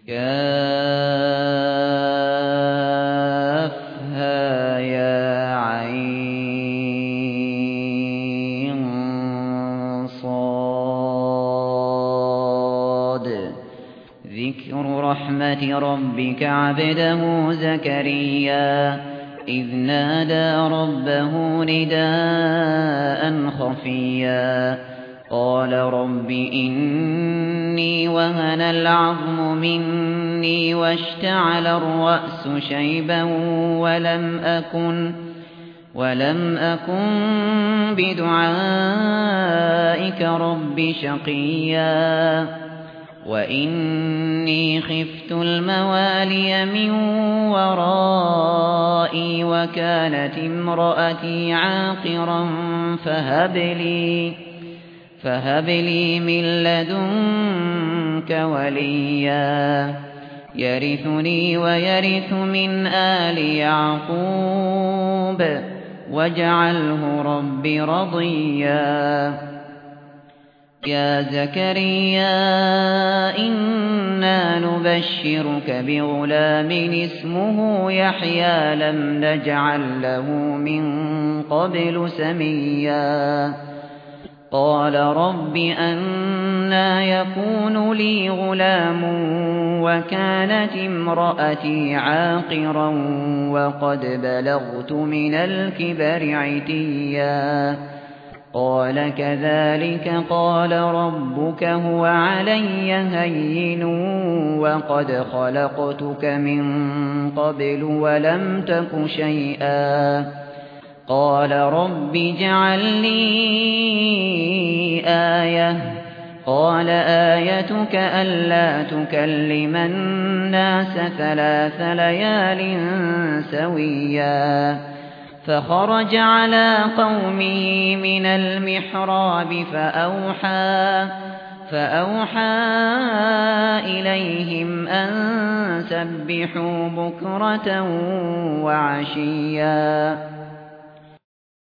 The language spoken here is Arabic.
كافها ذكر رحمة ربك عبده زكريا إذ نادى ربه نداء خفيا قال رب إني وهن العظم مني واشتعل الرأس شيبا ولم أكن بدعائك رب شقيا وإني خفت الموالي من ورائي وكانت امرأتي عاقرا فهب لي من لدنك وليا يرثني ويرث من آل يعقوب واجعله رب رضيا يا زكريا إنا نبشرك بغلام اسمه يحيى لم نجعل له من قبل سميا قال رب أنى يكون لي غلام وكانت امرأتي عاقرا وقد بلغت من الكبر عتيا قال كذلك قال ربك هو علي هين وقد خلقتك من قبل ولم تك شيئا قال رب اجعل لي آية قال آيتك ألا تكلم الناس 3 ليال سويا فخرج على قومه من المحراب فأوحى إليهم أن سبحوا بكرة وعشيا